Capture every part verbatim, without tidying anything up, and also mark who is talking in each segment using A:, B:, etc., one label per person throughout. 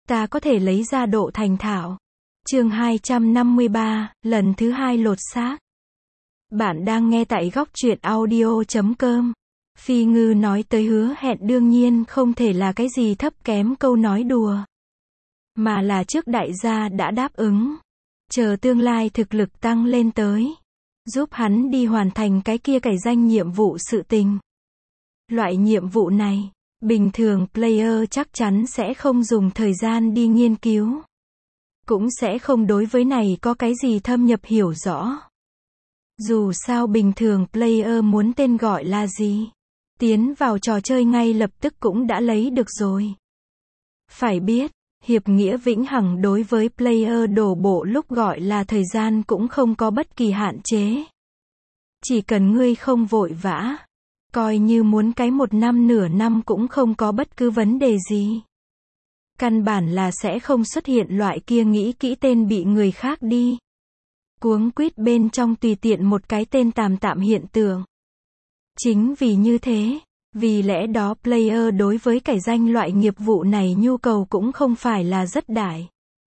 A: ta có thể lấy ra độ thành thạo. Chương hai trăm năm mươi ba, lần thứ hai lột xác. Bạn đang nghe tại góc truyện audio chấm com. Phi Ngư nói tới hứa hẹn đương nhiên không thể là cái gì thấp kém câu nói đùa. Mà là trước đại gia đã đáp ứng. Chờ tương lai thực lực tăng lên tới. Giúp hắn đi hoàn thành cái kia cải danh nhiệm vụ sự tình. Loại nhiệm vụ này, bình thường player chắc chắn sẽ không dùng thời gian đi nghiên cứu. Cũng sẽ không đối với này có cái gì thâm nhập hiểu rõ. Dù sao bình thường player muốn tên gọi là gì, tiến vào trò chơi ngay lập tức cũng đã lấy được rồi. Phải biết, hiệp nghĩa vĩnh hằng đối với player đổ bộ lúc gọi là thời gian cũng không có bất kỳ hạn chế. Chỉ cần ngươi không vội vã, coi như muốn cái một năm nửa năm cũng không có bất cứ vấn đề gì. Căn bản là sẽ không xuất hiện loại kia nghĩ kỹ tên bị người khác đi. Cuống quýt bên trong tùy tiện một cái tên tạm tạm hiện tượng. Chính vì như thế, vì lẽ đó player đối với cải danh loại nghiệp vụ này nhu cầu cũng không phải là rất đại.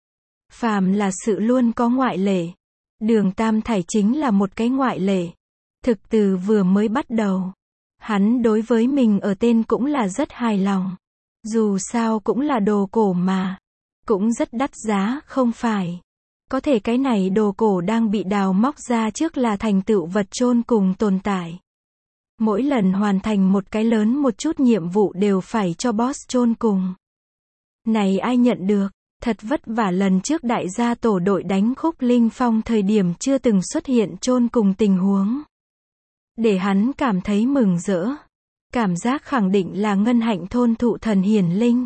A: Phàm là sự luôn có ngoại lệ. Đường Tam Thải chính là một cái ngoại lệ. Thực từ vừa mới bắt đầu, hắn đối với mình ở tên cũng là rất hài lòng. Dù sao cũng là đồ cổ mà, cũng rất đắt giá, không phải. Có thể cái này đồ cổ đang bị đào móc ra trước là thành tựu vật chôn cùng tồn tại. Mỗi lần hoàn thành một cái lớn một chút nhiệm vụ đều phải cho boss chôn cùng. Này ai nhận được, thật vất vả lần trước đại gia tổ đội đánh khúc Linh Phong thời điểm chưa từng xuất hiện chôn cùng tình huống. Để hắn cảm thấy mừng rỡ. Cảm giác khẳng định là ngân hạnh thôn thụ thần hiển linh.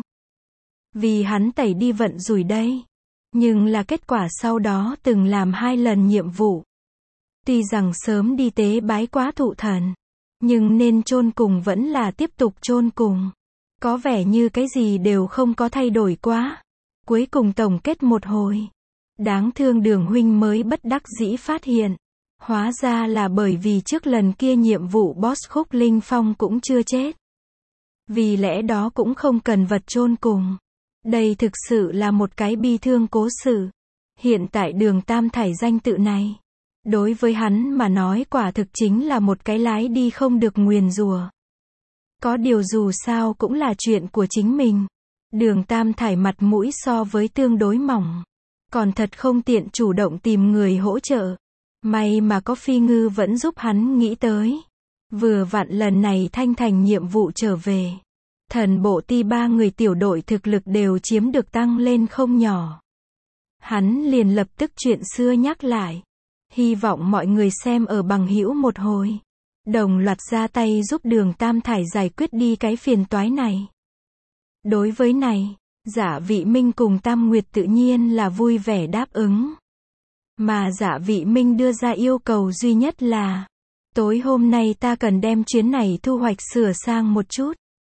A: Vì hắn tẩy đi vận rủi đây. Nhưng là kết quả sau đó từng làm hai lần nhiệm vụ. Tuy rằng sớm đi tế bái quá thụ thần, nhưng nên chôn cùng vẫn là tiếp tục chôn cùng. Có vẻ như cái gì đều không có thay đổi quá. Cuối cùng tổng kết một hồi. Đáng thương Đường huynh mới bất đắc dĩ phát hiện. Hóa ra là bởi vì trước lần kia nhiệm vụ boss khúc Linh Phong cũng chưa chết. Vì lẽ đó cũng không cần vật chôn cùng. Đây thực sự là một cái bi thương cố sự. Hiện tại Đường Tam Thải danh tự này, đối với hắn mà nói quả thực chính là một cái lái đi không được nguyền rủa. Có điều dù sao cũng là chuyện của chính mình. Đường Tam Thải mặt mũi so với tương đối mỏng. Còn thật không tiện chủ động tìm người hỗ trợ. May mà có Phi Ngư vẫn giúp hắn nghĩ tới. Vừa vặn lần này thanh thành nhiệm vụ trở về. Thần bộ ti ba người tiểu đội thực lực đều chiếm được tăng lên không nhỏ. Hắn liền lập tức chuyện xưa nhắc lại. Hy vọng mọi người xem ở bằng hữu một hồi. Đồng loạt ra tay giúp Đường Tam Thải giải quyết đi cái phiền toái này. Đối với này, Giả Vị Minh cùng Tam Nguyệt tự nhiên là vui vẻ đáp ứng. Mà Giả Vị Minh đưa ra yêu cầu duy nhất là, tối hôm nay ta cần đem chuyến này thu hoạch sửa sang một chút.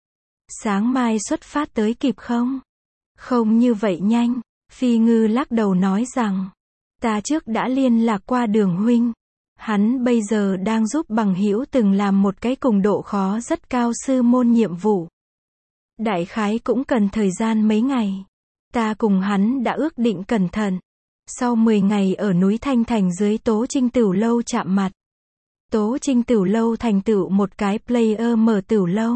A: Sáng mai xuất phát tới kịp không? Không như vậy nhanh. Phi Ngư lắc đầu nói rằng, ta trước đã liên lạc qua Đường huynh. Hắn bây giờ đang giúp bằng hữu từng làm một cái cùng độ khó rất cao sư môn nhiệm vụ. Đại khái cũng cần thời gian mấy ngày. Ta cùng hắn đã ước định cẩn thận. Sau mười ngày ở núi Thanh Thành dưới Tố Trinh Tửu Lâu chạm mặt. Tố Trinh Tửu Lâu thành tựu một cái player mở tửu lâu.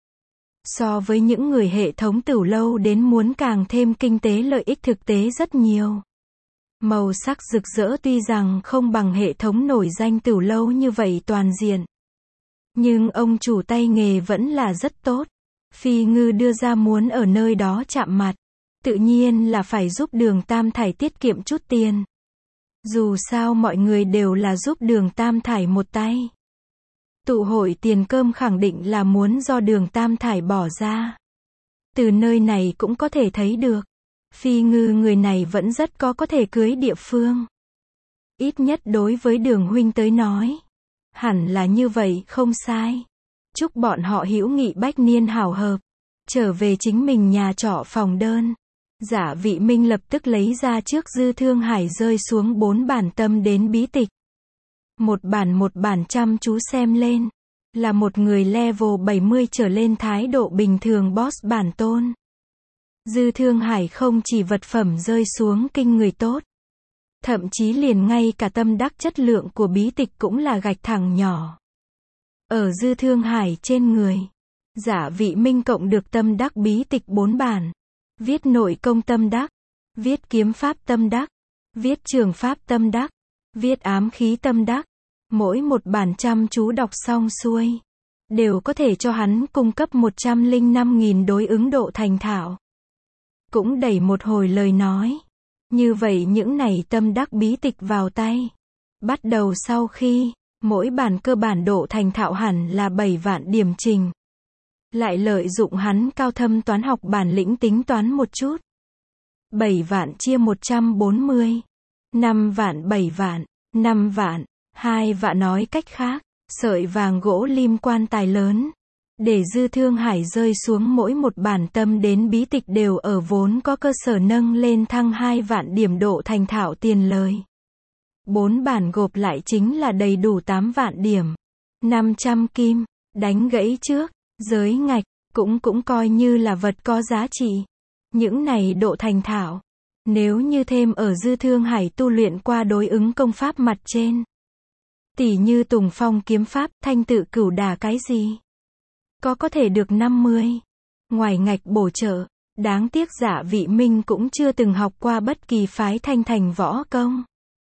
A: So với những người hệ thống tửu lâu đến muốn càng thêm kinh tế lợi ích thực tế rất nhiều. Màu sắc rực rỡ tuy rằng không bằng hệ thống nổi danh tửu lâu như vậy toàn diện. Nhưng ông chủ tay nghề vẫn là rất tốt. Phi Ngư đưa ra muốn ở nơi đó chạm mặt. Tự nhiên là phải giúp Đường Tam Thải tiết kiệm chút tiền. Dù sao mọi người đều là giúp Đường Tam Thải một tay. Tụ hội tiền cơm khẳng định là muốn do Đường Tam Thải bỏ ra. Từ nơi này cũng có thể thấy được. Phi Ngư người này vẫn rất có có thể cưới địa phương. Ít nhất đối với Đường huynh tới nói. Hẳn là như vậy, không sai. Chúc bọn họ hữu nghị bách niên hảo hợp. Trở về chính mình nhà trọ phòng đơn. Giả Vị Minh lập tức lấy ra trước Dư Thương Hải rơi xuống bốn bản tâm đến bí tịch. Một bản một bản chăm chú xem lên. Là một người level bảy mươi trở lên thái độ bình thường boss bản tôn. Dư Thương Hải không chỉ vật phẩm rơi xuống kinh người tốt. Thậm chí liền ngay cả tâm đắc chất lượng của bí tịch cũng là gạch thẳng nhỏ. Ở Dư Thương Hải trên người, Giả Vị Minh cộng được tâm đắc bí tịch bốn bản. Viết nội công tâm đắc, viết kiếm pháp tâm đắc, viết trường pháp tâm đắc, viết ám khí tâm đắc. Mỗi một bản chăm chú đọc xong xuôi, đều có thể cho hắn cung cấp một trăm lẻ năm nghìn đối ứng độ thành thạo. Cũng đẩy một hồi lời nói. Như vậy những này tâm đắc bí tịch vào tay. Bắt đầu sau khi, mỗi bản cơ bản độ thành thạo hẳn là bảy vạn điểm trình. Lại lợi dụng hắn cao thâm toán học bản lĩnh tính toán một chút. bảy vạn chia một trăm bốn mươi. năm vạn bảy vạn, năm vạn, hai vạn nói cách khác, sợi vàng gỗ lim quan tài lớn. Để Dư Thương Hải rơi xuống mỗi một bản tâm đến bí tịch đều ở vốn có cơ sở nâng lên thăng hai vạn điểm độ thành thạo tiền lời. Bốn bản gộp lại chính là đầy đủ tám vạn điểm. năm trăm kim, đánh gãy trước, giới ngạch, cũng cũng coi như là vật có giá trị. Những này độ thành thạo, nếu như thêm ở Dư Thương Hải tu luyện qua đối ứng công pháp mặt trên. Tỉ như Tùng Phong kiếm pháp, Thanh Tự Cửu Đả cái gì? Có có thể được năm mươi. Ngoài ngạch bổ trợ, đáng tiếc Giả Vị Minh cũng chưa từng học qua bất kỳ phái thanh thành võ công.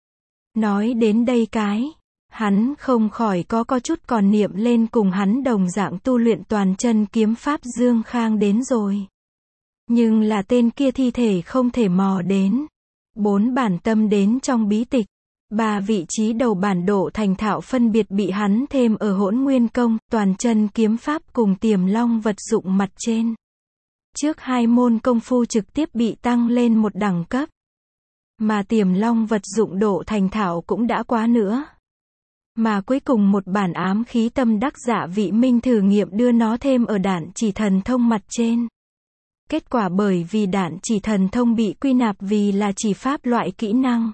A: Nói đến đây cái, hắn không khỏi có có chút còn niệm lên cùng hắn đồng dạng tu luyện toàn chân kiếm pháp Dương Khang đến rồi. Nhưng là tên kia thi thể không thể mò đến. Bốn bản tâm đến trong bí tịch. Ba vị trí đầu bản độ thành thạo phân biệt bị hắn thêm ở Hỗn Nguyên Công, toàn chân kiếm pháp cùng Tiềm Long vật dụng mặt trên. Trước hai môn công phu trực tiếp bị tăng lên một đẳng cấp. Mà Tiềm Long vật dụng độ thành thạo cũng đã quá nữa. Mà cuối cùng một bản ám khí tâm đắc Giả Vị Minh thử nghiệm đưa nó thêm ở đạn chỉ thần thông mặt trên. Kết quả bởi vì đạn chỉ thần thông bị quy nạp vì là chỉ pháp loại kỹ năng.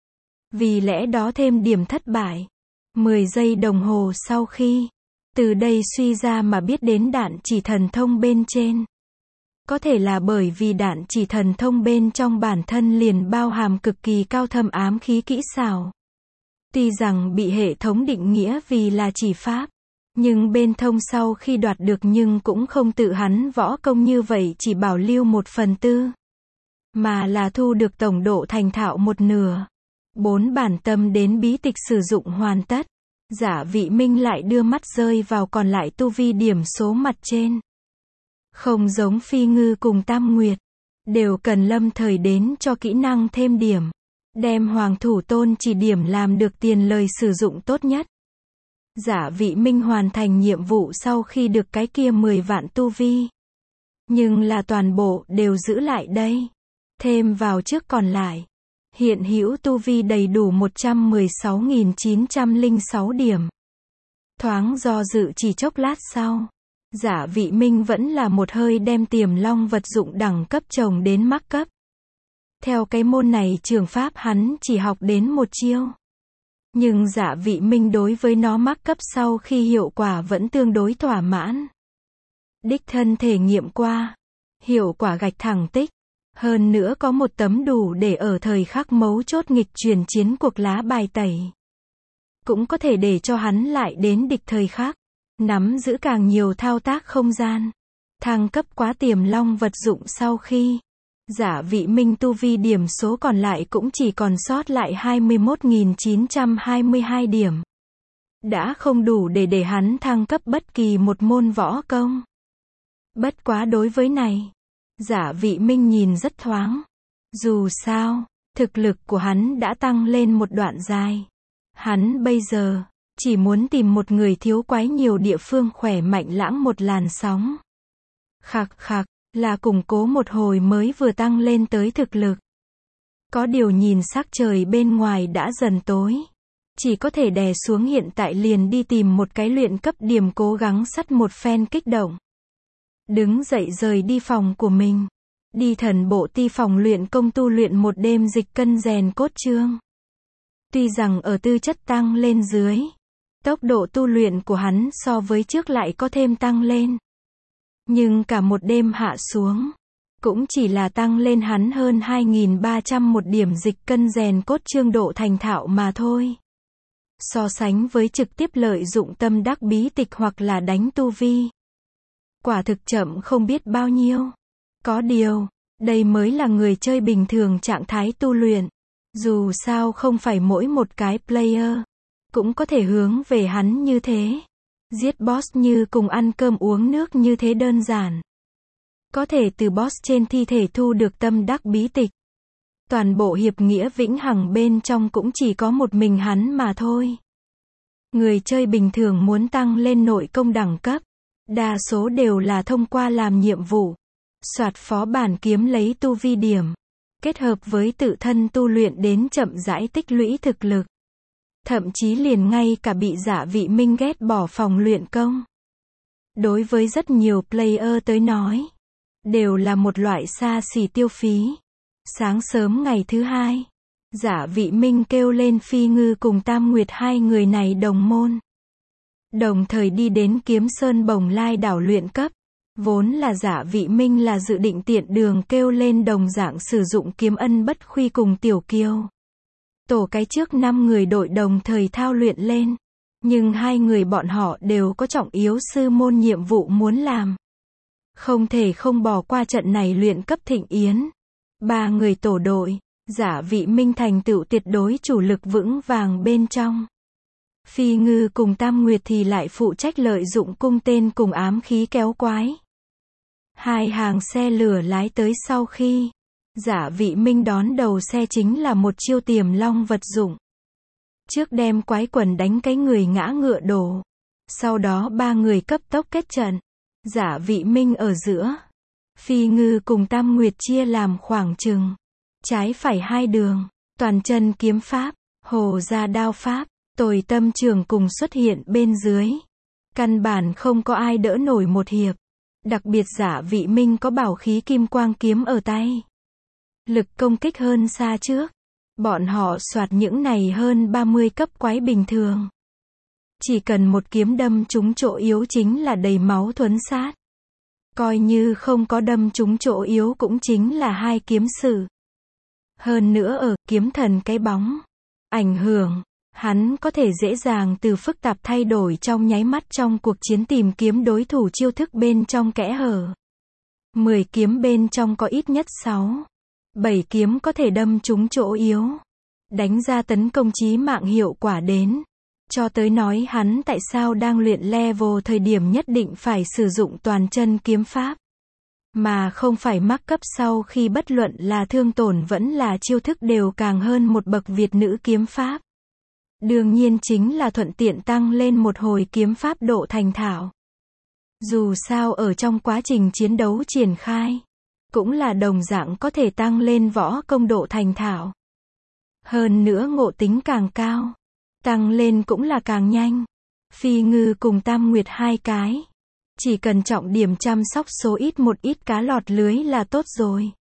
A: Vì lẽ đó thêm điểm thất bại. mười giây đồng hồ sau khi, từ đây suy ra mà biết đến đạn chỉ thần thông bên trên. Có thể là bởi vì đạn chỉ thần thông bên trong bản thân liền bao hàm cực kỳ cao thâm ám khí kỹ xảo. Tuy rằng bị hệ thống định nghĩa vì là chỉ pháp, nhưng bên thông sau khi đoạt được nhưng cũng không tự hắn võ công như vậy chỉ bảo lưu một phần tư. Mà là thu được tổng độ thành thạo một nửa. Bốn bản tâm đến bí tịch sử dụng hoàn tất. Giả Vị Minh lại đưa mắt rơi vào còn lại tu vi điểm số mặt trên. Không giống Phi Ngư cùng Tam Nguyệt, đều cần lâm thời đến cho kỹ năng thêm điểm. Đem Hoàng Thủ Tôn chỉ điểm làm được tiền lời sử dụng tốt nhất. Giả Vị Minh hoàn thành nhiệm vụ sau khi được cái kia mười vạn tu vi. Nhưng là toàn bộ đều giữ lại đây. Thêm vào trước còn lại. Hiện hữu tu vi đầy đủ một trăm mười sáu nghìn chín trăm lẻ sáu điểm. Thoáng do dự chỉ chốc lát sau. Giả Vị Minh vẫn là một hơi đem Tiềm Long vật dụng đẳng cấp trồng đến mắc cấp. Theo cái môn này trường pháp hắn chỉ học đến một chiêu. Nhưng Giả Vị Minh đối với nó mắc cấp sau khi hiệu quả vẫn tương đối thỏa mãn. Đích thân thể nghiệm qua. Hiệu quả gạch thẳng tích. Hơn nữa có một tấm đủ để ở thời khắc mấu chốt nghịch chuyển chiến cuộc lá bài tẩy. Cũng có thể để cho hắn lại đến địch thời khắc. Nắm giữ càng nhiều thao tác không gian. Thăng cấp quá Tiềm Long vật dụng sau khi. Giả Vị Minh tu vi điểm số còn lại cũng chỉ còn sót lại hai mươi mốt nghìn chín trăm hai mươi hai điểm. Đã không đủ để để hắn thăng cấp bất kỳ một môn võ công. Bất quá đối với này. Giả Vị Minh nhìn rất thoáng. Dù sao, thực lực của hắn đã tăng lên một đoạn dài. Hắn bây giờ, chỉ muốn tìm một người thiếu quái nhiều địa phương khỏe mạnh lãng một làn sóng. Khạc khạc, là củng cố một hồi mới vừa tăng lên tới thực lực. Có điều nhìn sắc trời bên ngoài đã dần tối. Chỉ có thể đè xuống hiện tại liền đi tìm một cái luyện cấp điểm cố gắng sắt một phen kích động. Đứng dậy rời đi phòng của mình. Đi Thần Bộ Ti phòng luyện công tu luyện một đêm dịch cân rèn cốt chương. Tuy rằng ở tư chất tăng lên dưới, tốc độ tu luyện của hắn so với trước lại có thêm tăng lên. Nhưng cả một đêm hạ xuống, cũng chỉ là tăng lên hắn hơn hai nghìn ba trăm một điểm dịch cân rèn cốt trương độ thành thạo mà thôi. So sánh với trực tiếp lợi dụng tâm đắc bí tịch hoặc là đánh tu vi, quả thực chậm không biết bao nhiêu. Có điều, đây mới là người chơi bình thường trạng thái tu luyện. Dù sao không phải mỗi một cái player cũng có thể hướng về hắn như thế. Giết boss như cùng ăn cơm uống nước như thế đơn giản. Có thể từ boss trên thi thể thu được tâm đắc bí tịch. Toàn bộ hiệp nghĩa vĩnh hằng bên trong cũng chỉ có một mình hắn mà thôi. Người chơi bình thường muốn tăng lên nội công đẳng cấp, đa số đều là thông qua làm nhiệm vụ, soạt phó bản kiếm lấy tu vi điểm, kết hợp với tự thân tu luyện đến chậm rãi tích lũy thực lực. Thậm chí liền ngay cả bị Dạ Vị Minh ghét bỏ phòng luyện công. Đối với rất nhiều player tới nói, đều là một loại xa xỉ tiêu phí. Sáng sớm ngày thứ hai, Dạ Vị Minh kêu lên Phi Ngư cùng Tam Nguyệt hai người này đồng môn. Đồng thời đi đến Kiếm Sơn Bồng Lai đảo luyện cấp. Vốn là Dạ Vị Minh là dự định tiện đường kêu lên đồng dạng sử dụng Kiếm Ân Bất Khuy cùng Tiểu Kiêu. Tổ cái trước năm người đội đồng thời thao luyện lên. Nhưng hai người bọn họ đều có trọng yếu sư môn nhiệm vụ muốn làm. Không thể không bỏ qua trận này luyện cấp thịnh yến. Ba người tổ đội, Dạ Vị Minh thành tựu tuyệt đối chủ lực vững vàng bên trong. Phi Ngư cùng Tam Nguyệt thì lại phụ trách lợi dụng cung tên cùng ám khí kéo quái. Hai hàng xe lửa lái tới sau khi Dạ Vị Minh đón đầu xe chính là một chiêu tiềm long vật dụng. Trước đem quái quần đánh cái người ngã ngựa đổ. Sau đó ba người cấp tốc kết trận. Dạ Vị Minh ở giữa. Phi Ngư cùng Tam Nguyệt chia làm khoảng chừng trái phải hai đường. Toàn chân kiếm pháp, hồ gia đao pháp, tồi tâm trường cùng xuất hiện bên dưới. Căn bản không có ai đỡ nổi một hiệp. Đặc biệt Dạ Vị Minh có bảo khí kim quang kiếm ở tay. Lực công kích hơn xa trước. Bọn họ soạt những này hơn ba mươi cấp quái bình thường. Chỉ cần một kiếm đâm trúng chỗ yếu chính là đầy máu thuấn sát. Coi như không có đâm trúng chỗ yếu cũng chính là hai kiếm sử. Hơn nữa ở kiếm thần cái bóng ảnh hưởng, hắn có thể dễ dàng từ phức tạp thay đổi trong nháy mắt trong cuộc chiến tìm kiếm đối thủ chiêu thức bên trong kẽ hở. mười kiếm bên trong có ít nhất sáu, bảy kiếm có thể đâm trúng chỗ yếu. Đánh ra tấn công chí mạng hiệu quả đến. Cho tới nói hắn tại sao đang luyện level thời điểm nhất định phải sử dụng toàn chân kiếm pháp. Mà không phải mắc cấp sau khi bất luận là thương tổn vẫn là chiêu thức đều càng hơn một bậc Việt nữ kiếm pháp. Đương nhiên chính là thuận tiện tăng lên một hồi kiếm pháp độ thành thạo. Dù sao ở trong quá trình chiến đấu triển khai, cũng là đồng dạng có thể tăng lên võ công độ thành thạo. Hơn nữa ngộ tính càng cao, tăng lên cũng là càng nhanh. Phi Ngư cùng Tam Nguyệt hai cái. Chỉ cần trọng điểm chăm sóc số ít một ít cá lọt lưới là tốt rồi.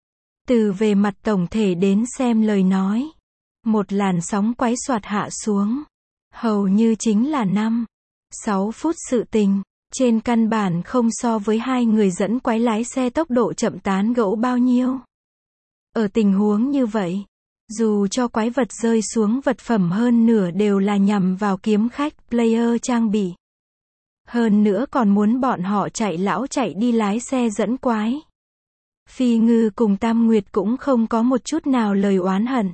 A: Từ về mặt tổng thể đến xem lời nói. Một làn sóng quái soạt hạ xuống. Hầu như chính là năm, sáu phút sự tình. Trên căn bản không so với hai người dẫn quái lái xe tốc độ chậm tán gẫu bao nhiêu. Ở tình huống như vậy, dù cho quái vật rơi xuống vật phẩm hơn nửa đều là nhằm vào kiếm khách player trang bị. Hơn nữa còn muốn bọn họ chạy lão chạy đi lái xe dẫn quái. Phi Ngư cùng Tam Nguyệt cũng không có một chút nào lời oán hận.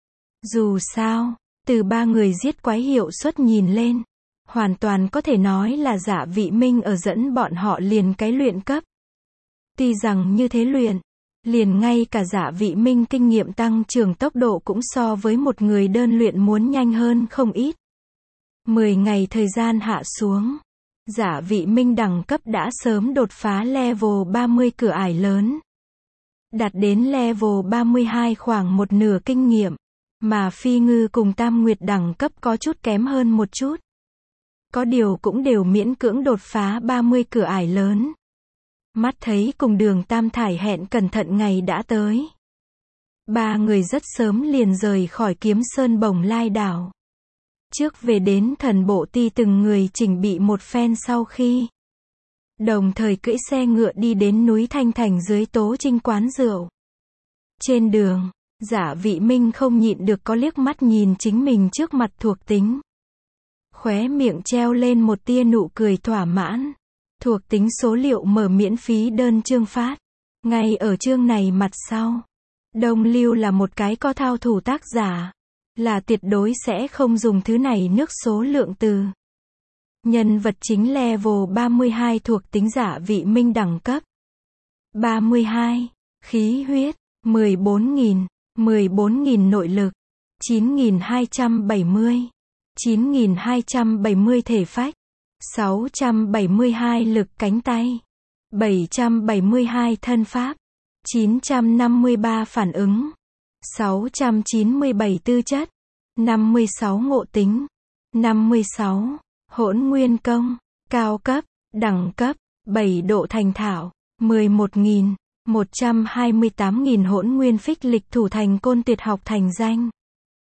A: Dù sao, từ ba người giết quái hiệu suất nhìn lên, hoàn toàn có thể nói là Dạ Vị Minh ở dẫn bọn họ liền cái luyện cấp. Tuy rằng như thế luyện, liền ngay cả Dạ Vị Minh kinh nghiệm tăng trưởng tốc độ cũng so với một người đơn luyện muốn nhanh hơn không ít. mười ngày thời gian hạ xuống, Dạ Vị Minh đẳng cấp đã sớm đột phá level ba mươi cửa ải lớn. Đạt đến level ba mươi hai khoảng một nửa kinh nghiệm, mà Phi Ngư cùng Tam Nguyệt đẳng cấp có chút kém hơn một chút. Có điều cũng đều miễn cưỡng đột phá ba mươi cửa ải lớn. Mắt thấy cùng Đường Tam Thải hẹn cẩn thận ngày đã tới. Ba người rất sớm liền rời khỏi Kiếm Sơn Bồng Lai đảo. Trước về đến thần bộ ti từng người chỉnh bị một phen sau khi đồng thời cưỡi xe ngựa đi đến núi Thanh Thành dưới Tố Trinh quán rượu. Trên đường, Giả Vị Minh không nhịn được có liếc mắt nhìn chính mình trước mặt Thuộc Tính. Khóe miệng treo lên một tia nụ cười thỏa mãn. Thuộc Tính số liệu mở miễn phí đơn chương phát. Ngay ở chương này mặt sau. Đông Lưu là một cái có thao thủ tác giả. Là tuyệt đối sẽ không dùng thứ này nước số lượng từ. Nhân vật chính level ba mươi hai thuộc tính Giả Vị Minh đẳng cấp. ba mươi hai. Khí huyết. mười bốn nghìn. mười bốn nghìn nội lực. chín nghìn hai trăm bảy mươi. chín nghìn hai trăm bảy mươi thể phách. sáu trăm bảy mươi hai lực cánh tay. bảy trăm bảy mươi hai thân pháp. chín trăm năm mươi ba phản ứng. sáu trăm chín mươi bảy tư chất. năm mươi sáu ngộ tính. năm mươi sáu. Hỗn nguyên công. Cao cấp. Đẳng cấp. bảy độ thành thạo. mười một nghìn. một trăm hai mươi tám nghìn hỗn nguyên phích lịch thủ thành côn tuyệt học thành danh.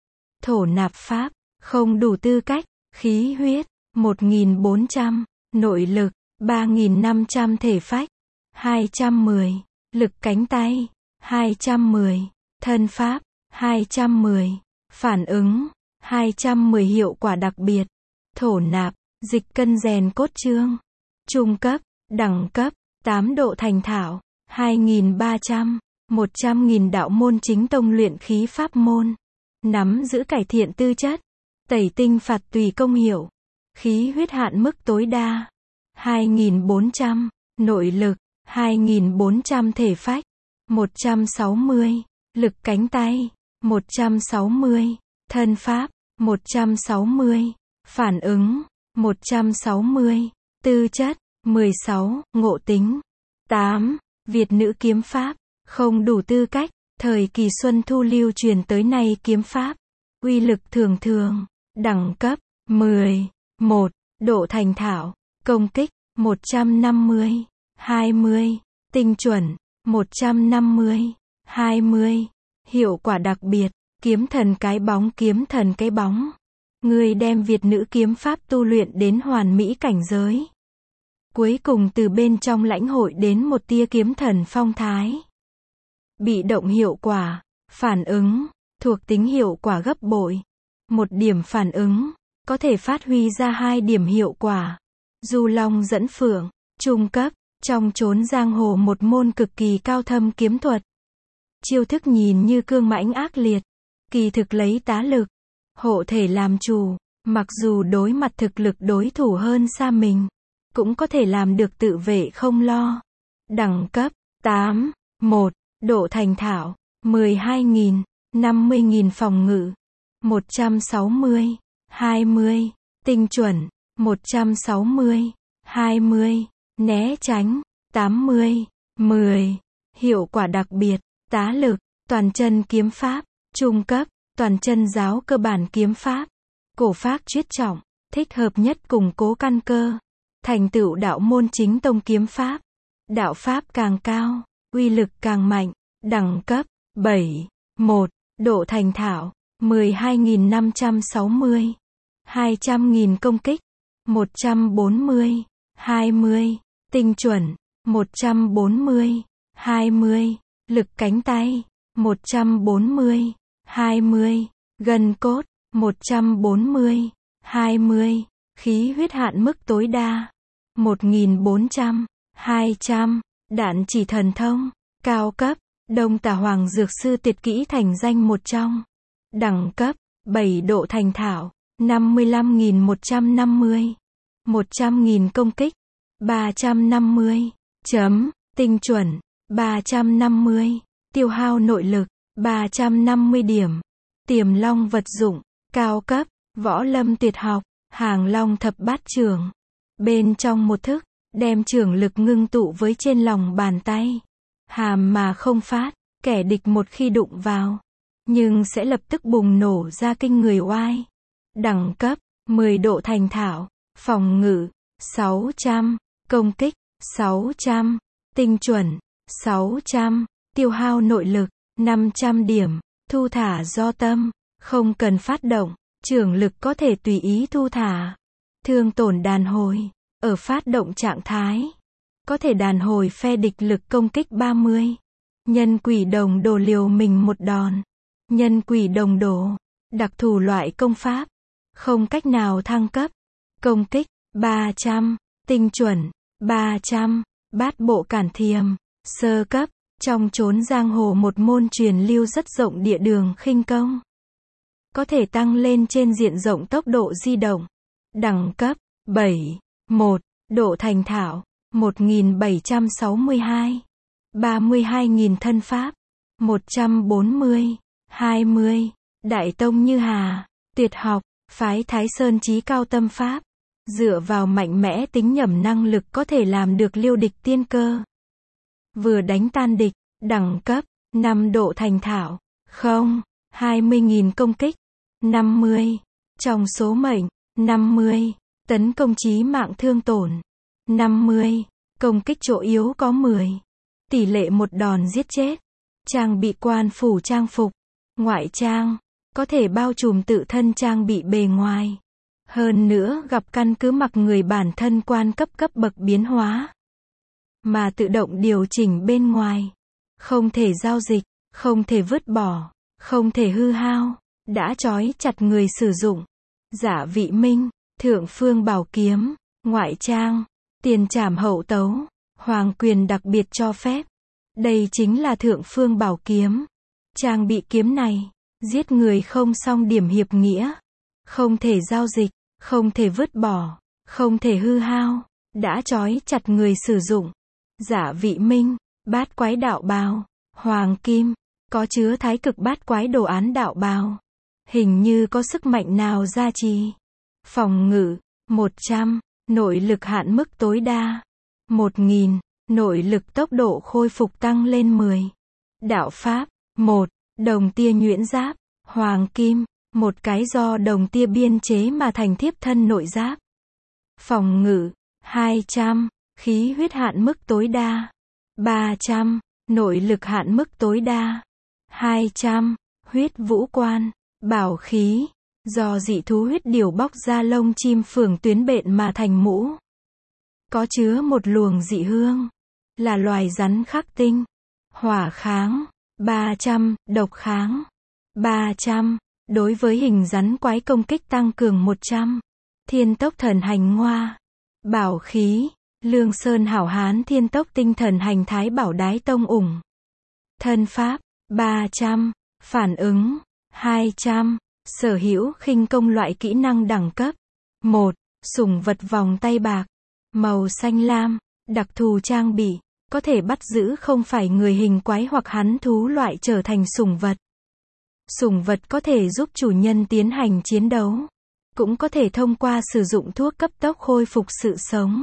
A: Thổ nạp pháp. Không đủ tư cách. Khí huyết. một nghìn bốn trăm. Nội lực. ba nghìn năm trăm thể phách. hai trăm mười. Lực cánh tay. hai trăm mười. Thân pháp. hai trăm mười. Phản ứng. hai trăm mười hiệu quả đặc biệt. Thổ nạp. Dịch cân rèn cốt chương. Trung cấp. Đẳng cấp. tám độ thành thạo. hai nghìn ba trăm. một trăm nghìn đạo môn chính tông luyện khí pháp môn. Nắm giữ cải thiện tư chất. Tẩy tinh phạt tùy công hiệu. Khí huyết hạn mức tối đa. hai nghìn bốn trăm. Nội lực. hai nghìn bốn trăm thể phách. một trăm sáu mươi. Lực cánh tay. một trăm sáu mươi. Thân pháp. một trăm sáu mươi. Phản ứng. một trăm sáu mươi. Tư chất. mười sáu. Ngộ tính. tám. Việt nữ kiếm pháp. Không đủ tư cách. Thời kỳ Xuân Thu lưu truyền tới nay kiếm pháp. Uy lực thường thường. Đẳng cấp. mười. một. Độ thành thạo. Công kích. một trăm năm mươi. hai mươi. Tinh chuẩn. một trăm năm mươi. hai mươi. Hiệu quả đặc biệt. Kiếm thần cái bóng kiếm thần cái bóng. Người đem Việt nữ kiếm pháp tu luyện đến hoàn mỹ cảnh giới. Cuối cùng từ bên trong lãnh hội đến một tia kiếm thần phong thái. Bị động hiệu quả. Phản ứng. Thuộc tính hiệu quả gấp bội. Một điểm phản ứng. Có thể phát huy ra hai điểm hiệu quả. Du long dẫn phượng. Trung cấp. Trong chốn giang hồ một môn cực kỳ cao thâm kiếm thuật. Chiêu thức nhìn như cương mãnh ác liệt. Kỳ thực lấy tá lực. Hộ thể làm chủ. Mặc dù đối mặt thực lực đối thủ hơn xa mình. Cũng có thể làm được tự vệ không lo. Đẳng cấp. tám. một. Độ thành thạo. mười hai nghìn. năm mươi nghìn phòng ngự. một trăm sáu mươi. hai mươi. Tinh chuẩn. một trăm sáu mươi. hai mươi. Né tránh. tám mươi. mười. Hiệu quả đặc biệt. Tá lực. Toàn chân kiếm pháp. Trung cấp. Toàn chân giáo cơ bản kiếm pháp. Cổ phác chuyết trọng. Thích hợp nhất củng cố căn cơ. Thành tựu đạo môn chính tông kiếm pháp. Đạo pháp càng cao. Uy lực càng mạnh. Đẳng cấp. bảy. một. Độ thành thạo. mười hai nghìn năm trăm sáu mươi. hai trăm nghìn công kích. một trăm bốn mươi. hai mươi. Tinh chuẩn. một trăm bốn mươi. hai mươi. Lực cánh tay. một trăm bốn mươi. hai mươi. Gân cốt. một trăm bốn mươi. hai mươi. Khí huyết hạn mức tối đa. một nghìn bốn trăm. hai trăm. Đạn chỉ thần thông. Cao cấp. Đông Tà Hoàng Dược Sư tuyệt kỹ thành danh một trong. Đẳng cấp. bảy độ thành thạo. năm mươi lăm nghìn một trăm năm mươi. một trăm nghìn công kích. ba trăm năm mươi. Chấm. Tinh chuẩn. ba trăm năm mươi. Tiêu hao nội lực. ba trăm năm mươi điểm. Tiềm long vật dụng. Cao cấp. Võ lâm tuyệt học. Hàng long thập bát chưởng. Bên trong một thức. Đem chưởng lực ngưng tụ với trên lòng bàn tay. Hàm mà không phát. Kẻ địch một khi đụng vào. Nhưng sẽ lập tức bùng nổ ra kinh người oai. Đẳng cấp. mười độ thành thạo. Phòng ngự. sáu trăm. Công kích. sáu trăm. Tinh chuẩn. sáu trăm. Tiêu hao nội lực. năm trăm điểm. Thu thả do tâm. Không cần phát động. Chưởng lực có thể tùy ý thu thả. Thương tổn đàn hồi. Ở phát động trạng thái. có thể đàn hồi phe địch lực công kích ba mươi. Nhân quỷ đồng đổ liều mình một đòn. Nhân quỷ đồng đổ, đặc thù loại công pháp, không cách nào thăng cấp. Công kích, ba trăm, tinh chuẩn, ba trăm, bát bộ cản thiềm, sơ cấp, trong chốn giang hồ một môn truyền lưu rất rộng địa đường khinh công. Có thể tăng lên trên diện rộng tốc độ di động. Đẳng cấp, bảy, một, độ thành thạo, một nghìn bảy trăm sáu mươi hai. ba mươi hai nghìn thân pháp, một trăm bốn mươi, hai mươi, đại tông như Hà, tuyệt học, phái Thái Sơn chí cao tâm pháp, dựa vào mạnh mẽ tính nhẩm năng lực có thể làm được liêu địch tiên cơ. Vừa đánh tan địch, đẳng cấp, năm độ thành thạo, không, hai mươi nghìn công kích, năm mươi, trong số mệnh, năm mươi, tấn công chí mạng thương tổn, năm mươi, công kích chỗ yếu có mười, tỷ lệ một đòn giết chết, trang bị quan phủ trang phục, ngoại trang, có thể bao trùm tự thân trang bị bề ngoài. Hơn nữa gặp căn cứ mặc người bản thân quan cấp cấp bậc biến hóa, mà tự động điều chỉnh bên ngoài. Không thể giao dịch, không thể vứt bỏ, không thể hư hao, đã trói chặt người sử dụng. Giả vị minh, thượng phương bảo kiếm, ngoại trang, tiền trảm hậu tấu, hoàng quyền đặc biệt cho phép. Đây chính là thượng phương bảo kiếm. Trang bị kiếm này, giết người không song điểm hiệp nghĩa, không thể giao dịch, không thể vứt bỏ, không thể hư hao, đã trói chặt người sử dụng. Giả vị minh, bát quái đạo bào, hoàng kim, có chứa thái cực bát quái đồ án đạo bào. Hình như có sức mạnh nào gia trì. Phòng ngự, một trăm, nội lực hạn mức tối đa, một nghìn, nội lực tốc độ khôi phục tăng lên mười. Đạo pháp, một, đồng tia nhuyễn giáp, hoàng kim, một cái do đồng tia biên chế mà thành thiếp thân nội giáp. Phòng ngự, hai trăm, khí huyết hạn mức tối đa, ba trăm, nội lực hạn mức tối đa, hai trăm, huyết vũ quan, bảo khí, do dị thú huyết điều bóc ra lông chim phường tuyến bện mà thành mũ. Có chứa một luồng dị hương, là loài rắn khắc tinh. Hỏa kháng, ba trăm, độc kháng, ba trăm, đối với hình rắn quái công kích tăng cường một trăm. Thiên tốc thần hành ngoa, bảo khí, lương sơn hảo hán thiên tốc tinh thần hành thái bảo đái tông ủng. Thân pháp, ba trăm, phản ứng, hai trăm, sở hữu khinh công loại kỹ năng đẳng cấp. một. Sủng vật vòng tay bạc, màu xanh lam, đặc thù trang bị, có thể bắt giữ không phải người hình quái hoặc hắn thú loại trở thành sủng vật. Sủng vật có thể giúp chủ nhân tiến hành chiến đấu, cũng có thể thông qua sử dụng thuốc cấp tốc khôi phục sự sống.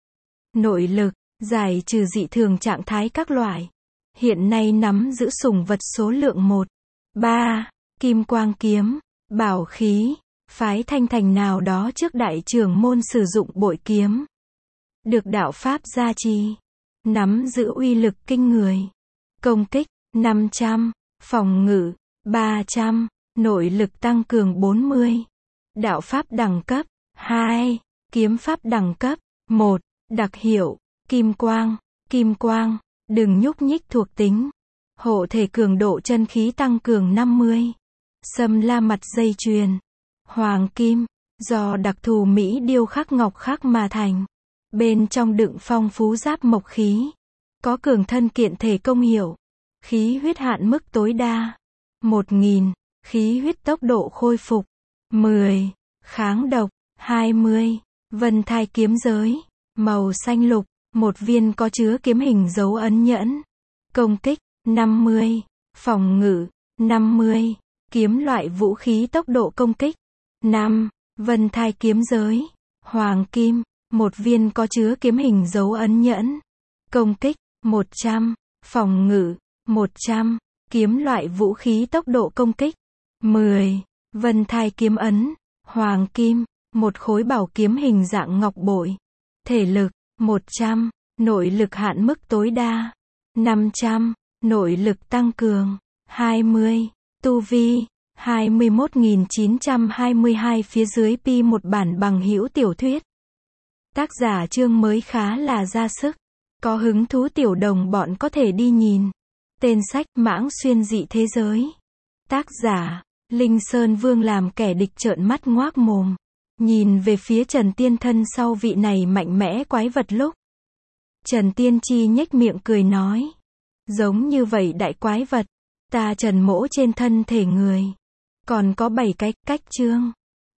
A: Nội lực, giải trừ dị thường trạng thái các loại. Hiện nay nắm giữ sủng vật số lượng một. ba. Kim quang kiếm, bảo khí, phái Thanh Thành nào đó trước đại trưởng môn sử dụng bội kiếm. Được đạo pháp gia trì, nắm giữ uy lực kinh người. Công kích, năm trăm, phòng ngự, ba trăm, nội lực tăng cường bốn mươi. Đạo pháp đẳng cấp, hai. Kiếm pháp đẳng cấp, một. Đặc hiệu, kim quang, kim quang, đừng nhúc nhích thuộc tính. Hộ thể cường độ chân khí tăng cường năm mươi. Sâm la mặt dây chuyền, hoàng kim, do đặc thù mỹ điêu khắc ngọc khắc mà thành. Bên trong đựng phong phú giáp mộc khí, có cường thân kiện thể công hiệu. Khí huyết hạn mức tối đa, một nghìn, khí huyết tốc độ khôi phục, mười, kháng độc, hai mươi, vân thai kiếm giới, màu xanh lục, một viên có chứa kiếm hình dấu ấn nhẫn. Công kích, năm mươi, phòng ngự, năm mươi, kiếm loại vũ khí tốc độ công kích, năm, vân thai kiếm giới, hoàng kim, một viên có chứa kiếm hình dấu ấn nhẫn. Công kích, một trăm, phòng ngự, một trăm, kiếm loại vũ khí tốc độ công kích, mười, vân thai kiếm ấn, hoàng kim, một khối bảo kiếm hình dạng ngọc bội. Thể lực, một trăm, nội lực hạn mức tối đa, năm trăm, nội lực tăng cường, hai mươi, tu vi, hai mươi mốt nghìn chín trăm hai mươi hai phía dưới pi một bản bằng hữu tiểu thuyết. Tác giả chương mới khá là ra sức. Có hứng thú tiểu đồng bọn có thể đi nhìn. Tên sách Mãng Xuyên Dị Thế Giới. Tác giả Linh Sơn Vương làm kẻ địch trợn mắt ngoác mồm. Nhìn về phía Trần Tiên thân sau vị này mạnh mẽ quái vật lúc. Trần Tiên Chi nhếch miệng cười nói. Giống như vậy đại quái vật. Ta Trần Mỗ trên thân thể người. Còn có bảy cái cách chương.